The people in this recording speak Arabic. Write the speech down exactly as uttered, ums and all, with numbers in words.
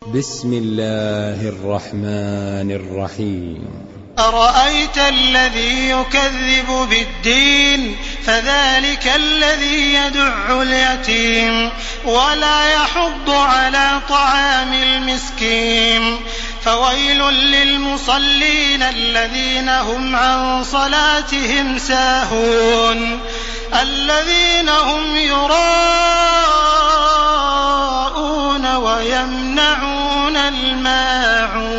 بسم الله الرحمن الرحيم. أرأيت الذي يكذب بالدين فذلك الذي يدع اليتيم ولا يحض على طعام المسكين فويل للمصلين الذين هم عن صلاتهم ساهون الذين هم يراءون ويمنعون الماعون